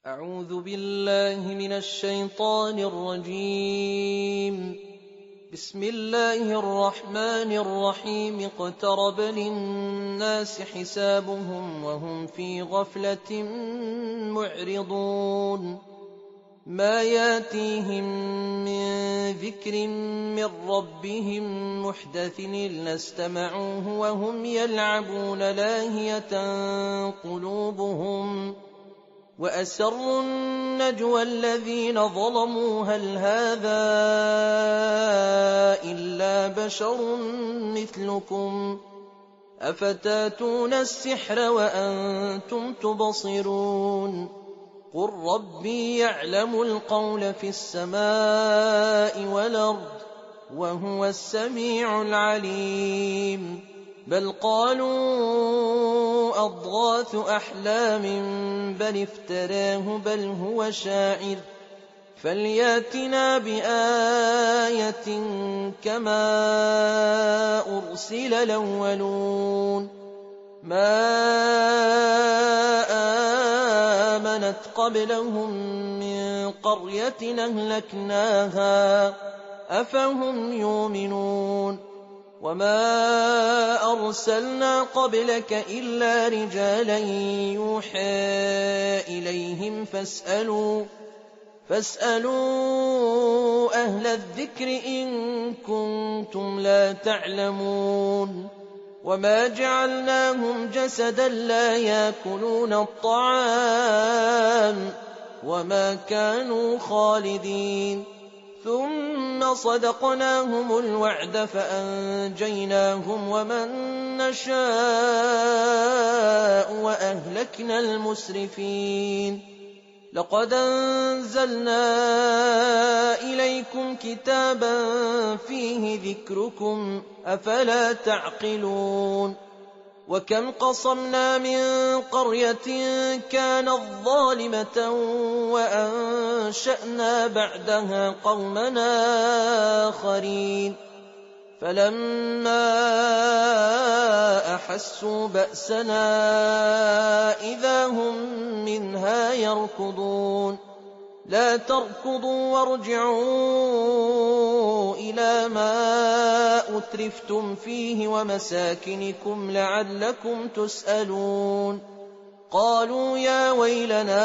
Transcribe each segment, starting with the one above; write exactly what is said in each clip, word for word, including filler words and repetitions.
أعوذ بالله من الشيطان الرجيم. بسم الله الرحمن الرحيم. اقترب للناس حسابهم وهم في غفلة معرضون. ما ياتيهم من ذكر من ربهم محدث إلا استمعوه وهم يلعبون لاهية قلوبهم، وأسروا النجوى الذين ظلموا هل هذا إلا بشر مثلكم أفتاتون السحر وأنتم تبصرون. قل ربي يعلم القول في السماء والأرض وهو السميع العليم. بل قالوا أضغاث أحلام بل افتراه بل هو شاعر فلياتنا بآية كما أرسل الأولون. ما آمنت قبلهم من قرية أهلكناها أفهم يؤمنون. وما أرسلنا قبلك إلا رجالا يوحى إليهم فاسألوا فاسألوا أهل الذكر إن كنتم لا تعلمون. وما جعلناهم جسدا لا يأكلون الطعام وما كانوا خالدين. ثم صدقناهم الوعد فأنجيناهم ومن نشاء وأهلكنا المسرفين. لقد أنزلنا إليكم كتابا فيه ذكركم أفلا تعقلون. وكم قصمنا من قرية كانت ظالمة وأنشأنا بعدها قومنا آخرين فلما أحسوا بأسنا إذا هم منها يركضون. لا تركضوا وارجعوا إلى ما أترفتم فيه ومساكنكم لعلكم تسألون. قالوا يا ويلنا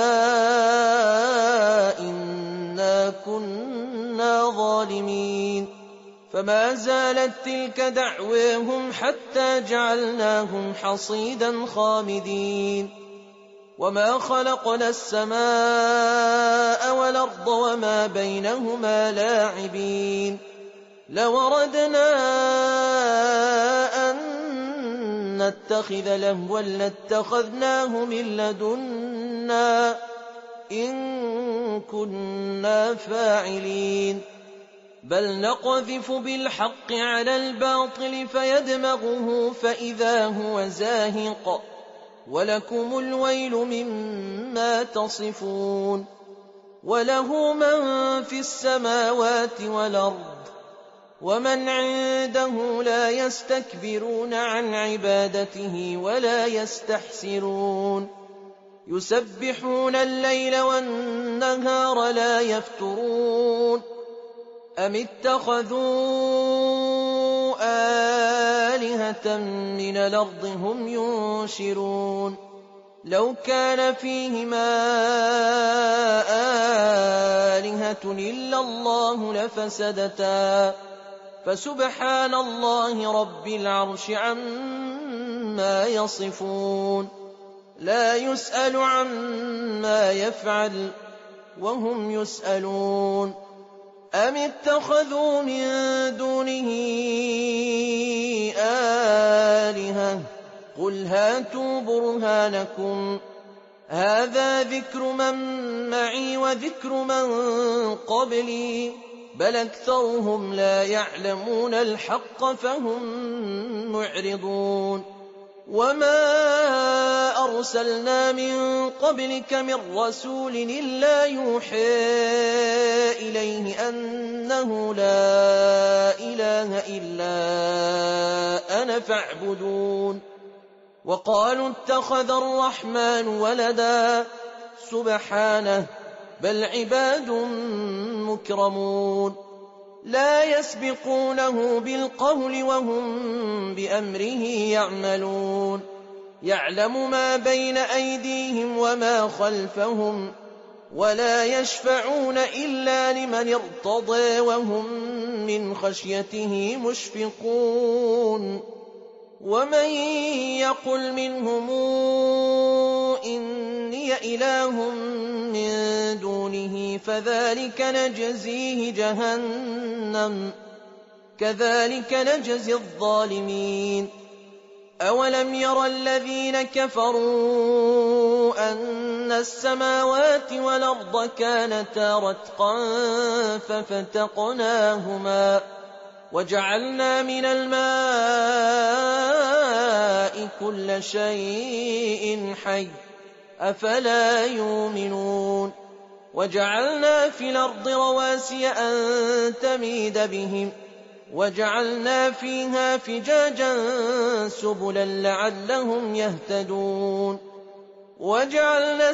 إنا كنا ظالمين. فما زالت تلك دعواهم حتى جعلناهم حصيدا خامدين. وما خلقنا السماء والأرض وما بينهما لاعبين. لوردنا أن نتخذ لهوا لاتخذناه من لدنا إن كنا فاعلين. بل نقذف بالحق على الباطل فيدمغه فإذا هو زاهق ولكم الويل مما تصفون. وله من في السماوات والأرض ومن عنده لا يستكبرون عن عبادته ولا يستحسرون. يسبحون الليل والنهار لا يفترون. أم اتخذوا آلهة من الأرض هم ينشرون. لو كان فيهما آلهة إلا الله لفسدتا فسبحان الله رب العرش عما يصفون. لا يسأل عما يفعل وهم يسألون. أم اتخذوا من دونه آلهة قل هاتوا برهانكم هذا ذكر من معي وذكر من قبلي بل أكثرهم لا يعلمون الحق فهم معرضون. وما أرسلنا من قبلك من رسول إلا يوحى إليه أنه لا إله إلا أنا فاعبدون. وقالوا اتخذ الرحمن ولدا سبحانه بل عباد مكرمون لا يسبقونه بالقول وهم بأمره يعملون يعلم ما بين أيديهم وما خلفهم ولا يشفعون إلا لمن ارتضى وهم من خشيته مشفقون ومن يقل منهم إني إله من دونه فذلك نجزيه جهنم كذلك نجزي الظالمين أولم ير الذين كفروا أن السماوات والأرض كانتا رتقا ففتقناهما وجعلنا من الماء كل شيء حي أفلا يؤمنون وجعلنا في الأرض رواسي أن تميد بهم وجعلنا فيها فجاجا سبلا لعلهم يهتدون وجعلنا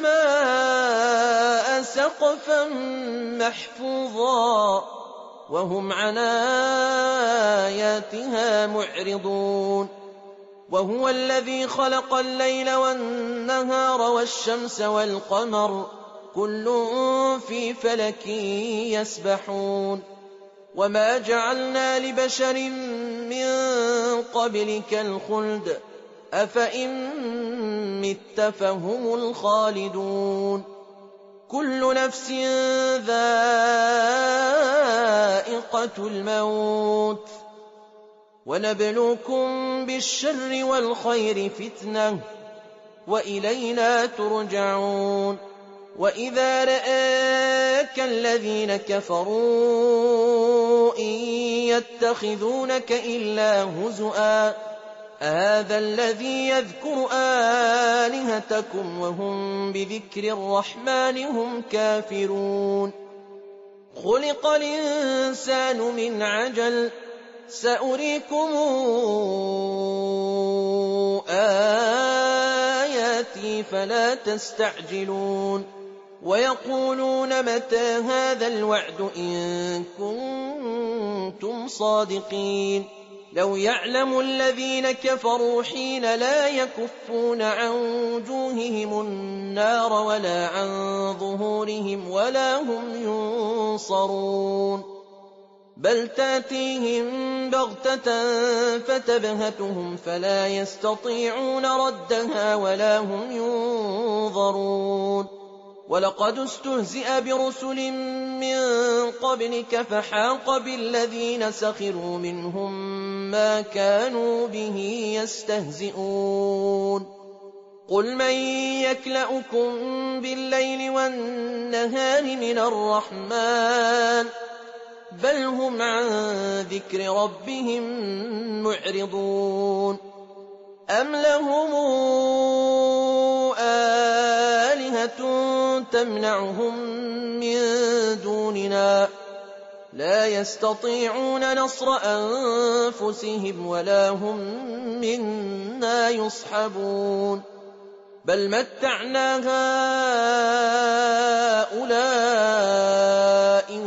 السماء سقفا محفوظا وهم عن آياتها معرضون وهو الذي خلق الليل والنهار والشمس والقمر كل في فلك يسبحون وما جعلنا لبشر من قبلك الخلد أفإن مت فهم الخالدون كل نفس ذائقة الموت ونبلوكم بالشر والخير فتنة وإلينا ترجعون وإذا رآك الذين كفروا إن يتخذونك إلا هزؤا هذا الذي يذكر آلهتكم وهم بذكر الرحمن هم كافرون خلق الإنسان من عجل سأريكم آياتي فلا تستعجلون ويقولون متى هذا الوعد إن كنتم صادقين لو يعلم الذين كفروا حين لا يكفون عن وجوههم النار ولا عن ظهورهم ولا هم ينصرون بل تاتيهم بغتة فتبهتهم فلا يستطيعون ردها ولا هم ينظرون ولقد استهزئ برسل من قبلك فحاق بالذين سخروا منهم ما كانوا به يستهزئون قل من يكلؤكم بالليل والنهار من الرحمن بل هم عن ذكر ربهم معرضون أم لهم آلهة تمنعهم من دوننا لا يستطيعون نصر أنفسهم ولا هم منا يصحبون بل متعنا هؤلاء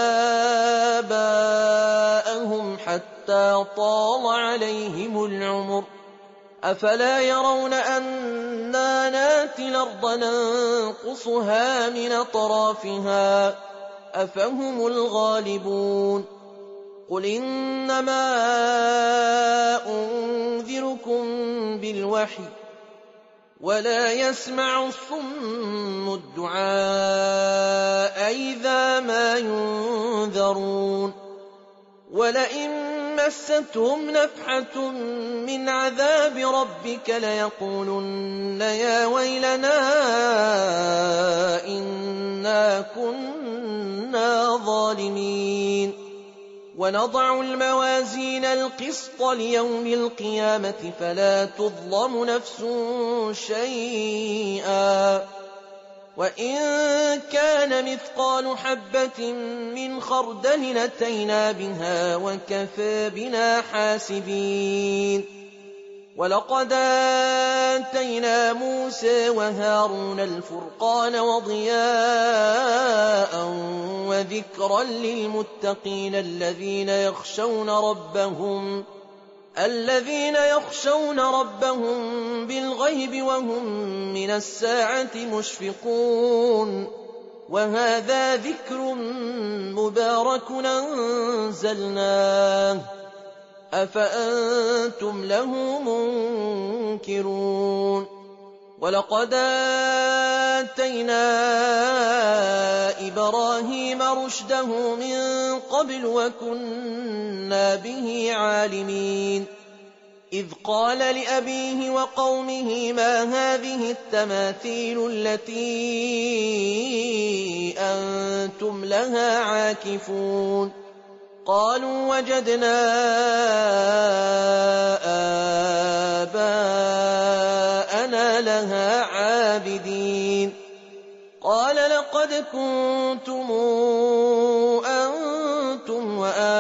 وآباءهم حتى طال عليهم العمر أفلا يرون أنا ناتي الأرض ننقصها من أطرافها أفهم الغالبون قل إنما أنذركم بالوحي ولا يسمع الصم الدعاء إذا ما ينذرون ولئن مستهم نفحة من عذاب ربك ليقولن يا ويلنا إنا كنا ظالمين ونضع الموازين القسط ليوم القيامة فلا تظلم نفس شيئا وإن كان مثقال حبة من خردل أتينا بها وكفى بنا حاسبين وَلَقَدْ آتَيْنَا مُوسَىٰ وَهَارُونَ الْفُرْقَانَ وَضِيَاءً وَذِكْرًا لِّلْمُتَّقِينَ الَّذِينَ يَخْشَوْنَ رَبَّهُم الَّذِينَ يَخْشَوْنَ رَبَّهُم بِالْغَيْبِ وَهُم مِّنَ السَّاعَةِ مُشْفِقُونَ وَهَٰذَا ذِكْرٌ مُّبَارَكٌ أَنزَلْنَاهُ أَفَأَنتُمْ لَهُ مُنكِرُونَ وَلَقَدْ آتَيْنَا إِبْرَاهِيمَ رُشْدَهُ مِن قَبْلُ وَكُنَّا بِهِ عَالِمِينَ إِذْ قَالَ لِأَبِيهِ وَقَوْمِهِ مَا هَٰذِهِ التَّمَاثِيلُ الَّتِي أَنتُمْ لَهَا عَاكِفُونَ قَالُوا وَجَدْنَا آبَاءَنَا لَهَا عَابِدِينَ قَالَ لَقَدْ كُنتُمْ أَنتُمْ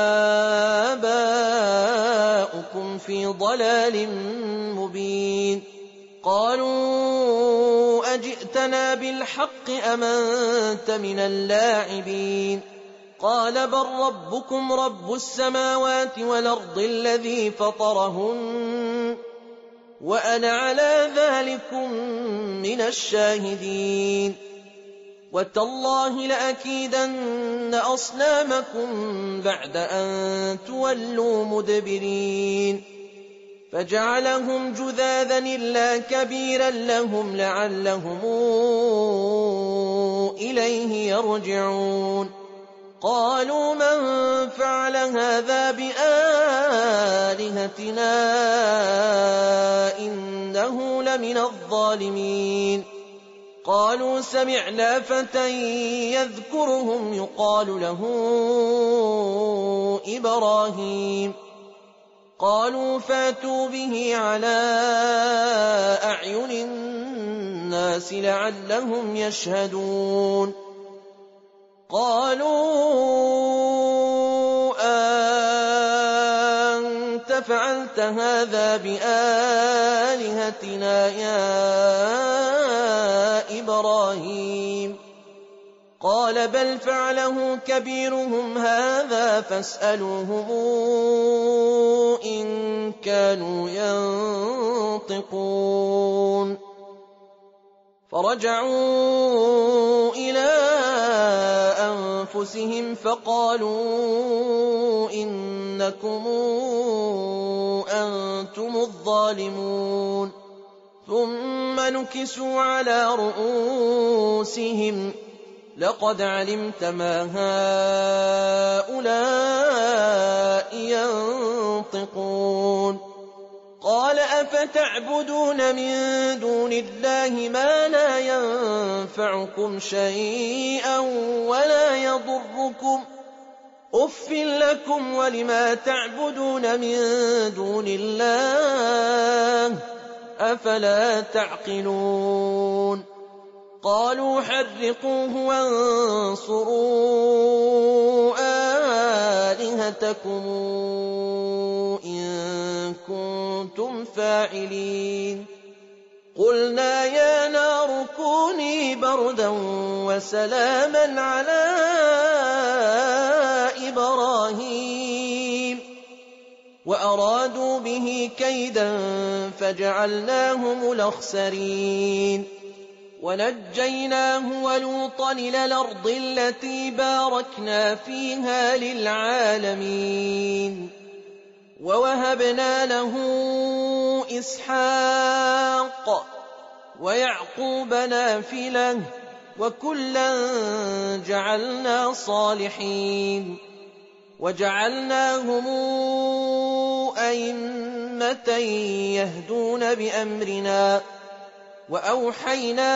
وَآبَاؤُكُمْ فِي ضَلَالٍ مُّبِينٍ قَالُوا أَجِئْتَنَا بِالْحَقِّ أَمْ أَنتَ مِنَ اللاعبين قال بل ربكم رب السماوات والأرض الذي فطرهن وأنا على ذلكم من الشاهدين وتالله لأكيدن أصنامكم بعد أن تولوا مدبرين فجعلهم جذاذا إلا كبيرا لهم لعلهم إليه يرجعون قالوا من فعل هذا بآلهتنا إنه لمن الظالمين قالوا سمعنا فتى يذكرهم يقال له إبراهيم قالوا فاتوا به على أعين الناس لعلهم يشهدون قالوا أنت فعلت هذا بآلهتنا يا إبراهيم قال بل فعله كبيرهم هذا فاسألوهم إن كانوا ينطقون فرجعوا إلى أنفسهم فقالوا إنكم أنتم الظالمون ثم نكسوا على رؤوسهم لقد علمت ما هؤلاء ينطقون قال أفتعبدون من دون الله ما لا ينفعكم شيئا ولا يضركم أف لكم ولما تعبدون من دون الله أفلا تعقلون قالوا حرقوه وانصروا آلهتكم إن كنتم فاعلين قلنا يا نار كوني بردا وسلاما على إبراهيم وأرادوا به كيدا فجعلناهم الأخسرين ونجيناه ولوطا إلى الأرض التي باركنا فيها للعالمين ووهبنا له إسحاق ويعقوب نافلة وكلا جعلنا صالحين وجعلناهم أئمة يهدون بأمرنا وأوحينا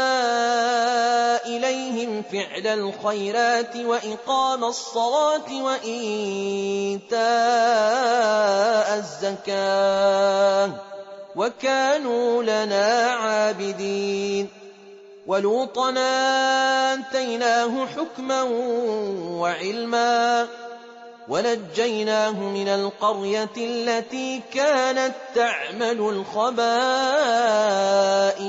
إليهم فعل الخيرات وإقام الصلاة وإيتاء الزكاة وكانوا لنا عابدين ولوطا آتيناه حكما وعلما ونجيناه من القرية التي كانت تعمل الخبائث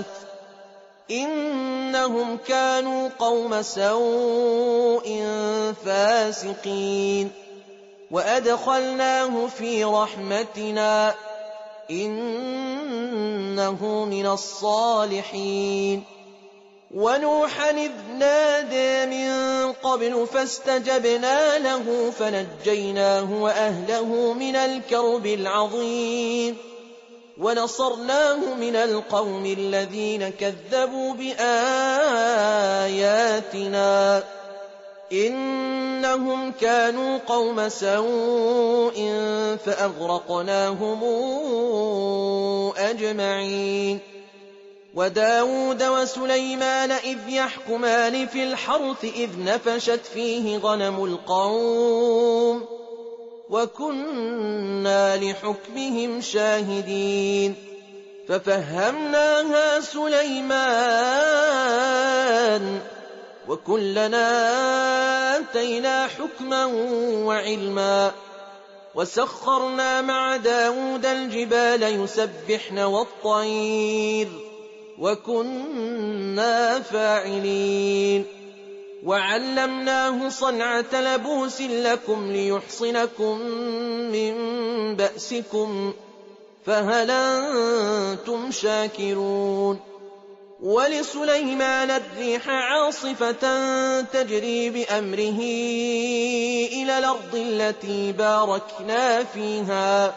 إنهم كانوا قوم سوء فاسقين وأدخلناه في رحمتنا إنه من الصالحين ونوحا إذ نادى من قبل فاستجبنا له فنجيناه وأهله من الكرب العظيم ونصرناه من القوم الذين كذبوا بآياتنا إنهم كانوا قوم سوء فأغرقناهم أجمعين وداود وسليمان إذ يحكمان في الحرث إذ نفشت فيه غنم القوم وكنا لحكمهم شاهدين ففهمناها سليمان وكلنا آتينا حكما وعلما وسخرنا مع داود الجبال يسبحن والطير وكنا فاعلين وعلمناه صنعة لبوس لكم ليحصنكم من بأسكم فهل أنتم شاكرون ولسليمان الريح عاصفة تجري بأمره إلى الأرض التي باركنا فيها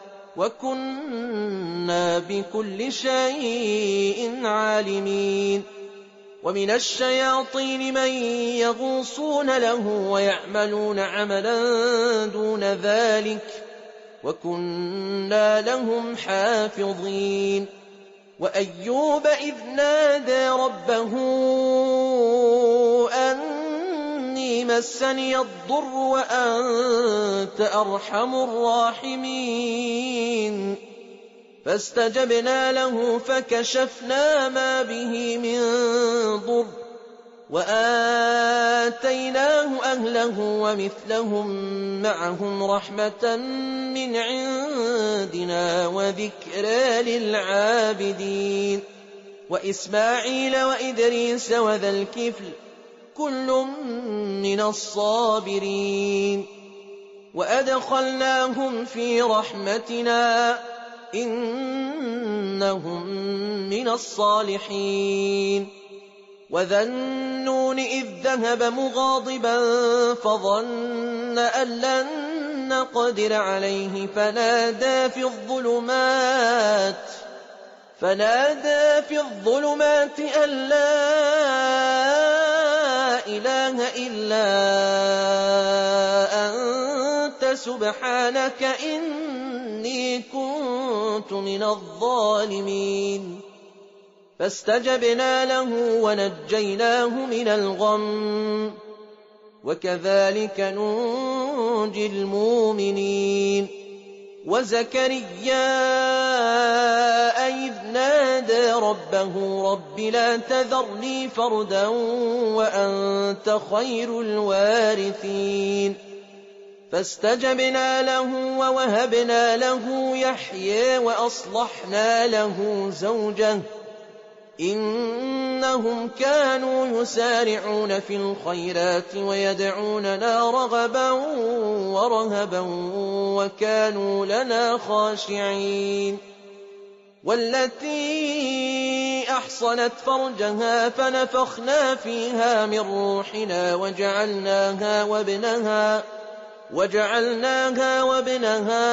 وكنا بكل شيء عالمين ومن الشياطين من يغوصون له ويعملون عملا دون ذلك وكنا لهم حافظين وأيوب إذ نادى ربه أني مسني الضر وأنت أرحم الراحمين فاستجبنا له فكشفنا ما به من ضر وآتيناه أهله ومثلهم معهم رحمة من عندنا وذكرى للعابدين وإسماعيل وإدريس وذا الكفل كل من الصابرين وأدخلناهم في رحمتنا إنهم من الصالحين وذا النون إذ ذهب مغاضبا فظن أن لن نقدر عليه فنادى في الظلمات فنادى في الظلمات أن لا إله إلا أنت سبحانك إني كنت من الظالمين فاستجبنا له ونجيناه من الغم وكذلك ننجي المؤمنين وزكريا إذ نادى ربه رب لا تذرني فردا وأنت خير الوارثين فاستجبنا له ووهبنا له يحيى وأصلحنا له زوجه إنهم كانوا يسارعون في الخيرات ويدعوننا رغبا ورهبا وكانوا لنا خاشعين والتي أحصنت فرجها فنفخنا فيها من روحنا وجعلناها وابنها وجعلناها وابنها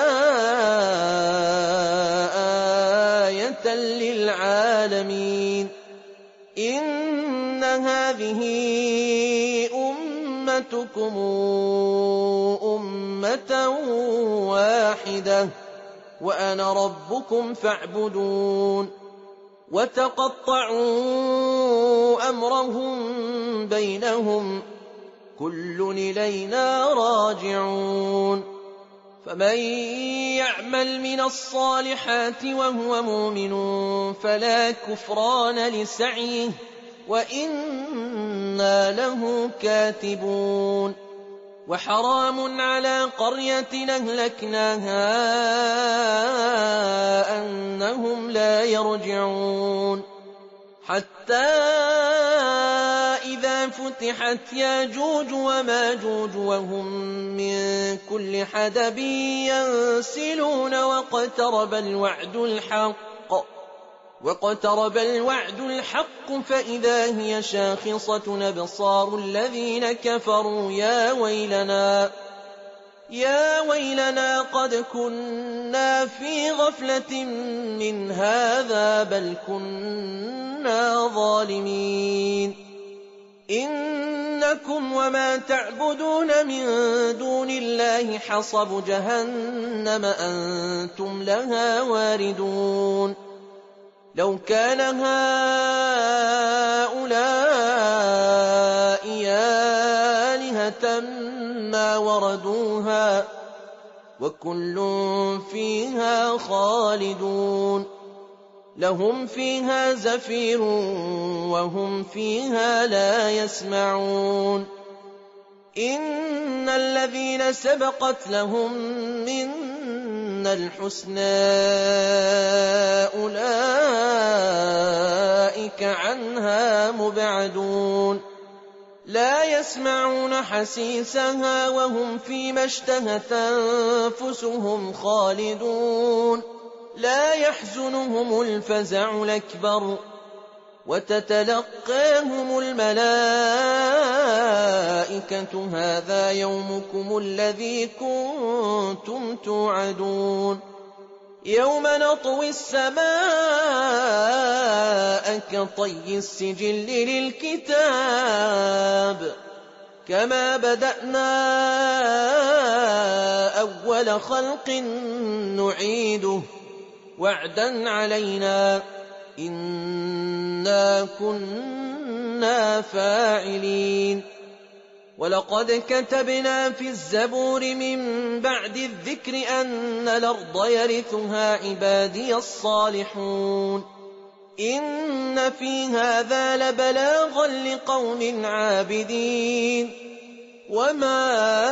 آية للعالمين إن هذه أمتكم أمة واحدة وأنا ربكم فاعبدون وتقطعوا أمرهم بينهم كل إلينا راجعون فمن يعمل من الصالحات وهو مؤمن فلا كفران لسعيه وإنا له كاتبون وحرام على قرية أهلكناها أنهم لا يرجعون حتى إذا فتحت ياجوج وماجوج وهم من كل حدب ينسلون واقترب الوعد الحق واقترب الوعد الحق فإذا هي شاخصة أبصار الذين كفروا يا ويلنا يا ويلنا قد كنا في غفلة من هذا بل كنا ظالمين إنكم وما تعبدون من دون الله حصب جهنم أنتم لها واردون لو كان هؤلاء آلهة ما وردوها وكل فيها خالدون لهم فيها زفير وهم فيها لا يسمعون إن الذين سبقت لهم منا الحسنى أولئك عنها مبعدون لا يسمعون حسيسها وهم فيما اشتهت أنفسهم خالدون لا يحزنهم الفزع الأكبر وتتلقاهم الملائكة هذا يومكم الذي كنتم توعدون يوم نطوي السماء كطي السجل للكتاب كما بدأنا أول خلق نعيده وعدا علينا إنا كنا فاعلين ولقد كتبنا في الزبور من بعد الذكر أن الأرض يرثها عبادي الصالحون إن في هذا لبلاغا لقوم عابدين وما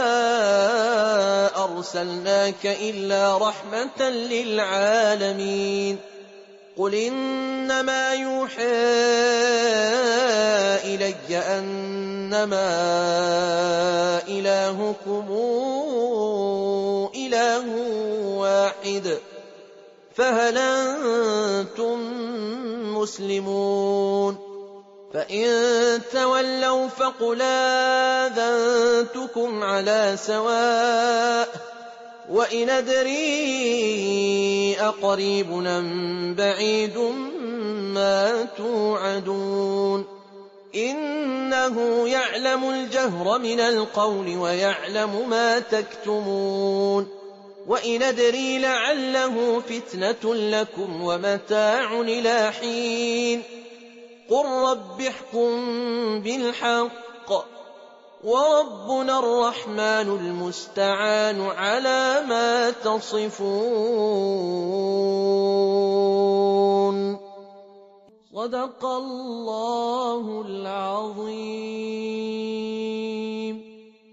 أرسلناك إلا رحمة للعالمين قل إنما يوحى إلي أنما إلهكم إله واحد فهل أنتم مسلمون فإن تولوا فقل آذنتكم على سواء وإن أدري أقريب أم بعيد ما توعدون إنه يعلم الجهر من القول ويعلم ما تكتمون وإن أدري لعله فتنة لكم ومتاع إلى حين قل رب احكم بالحق وربنا الرحمن المستعان على ما تصفون صدق الله العظيم.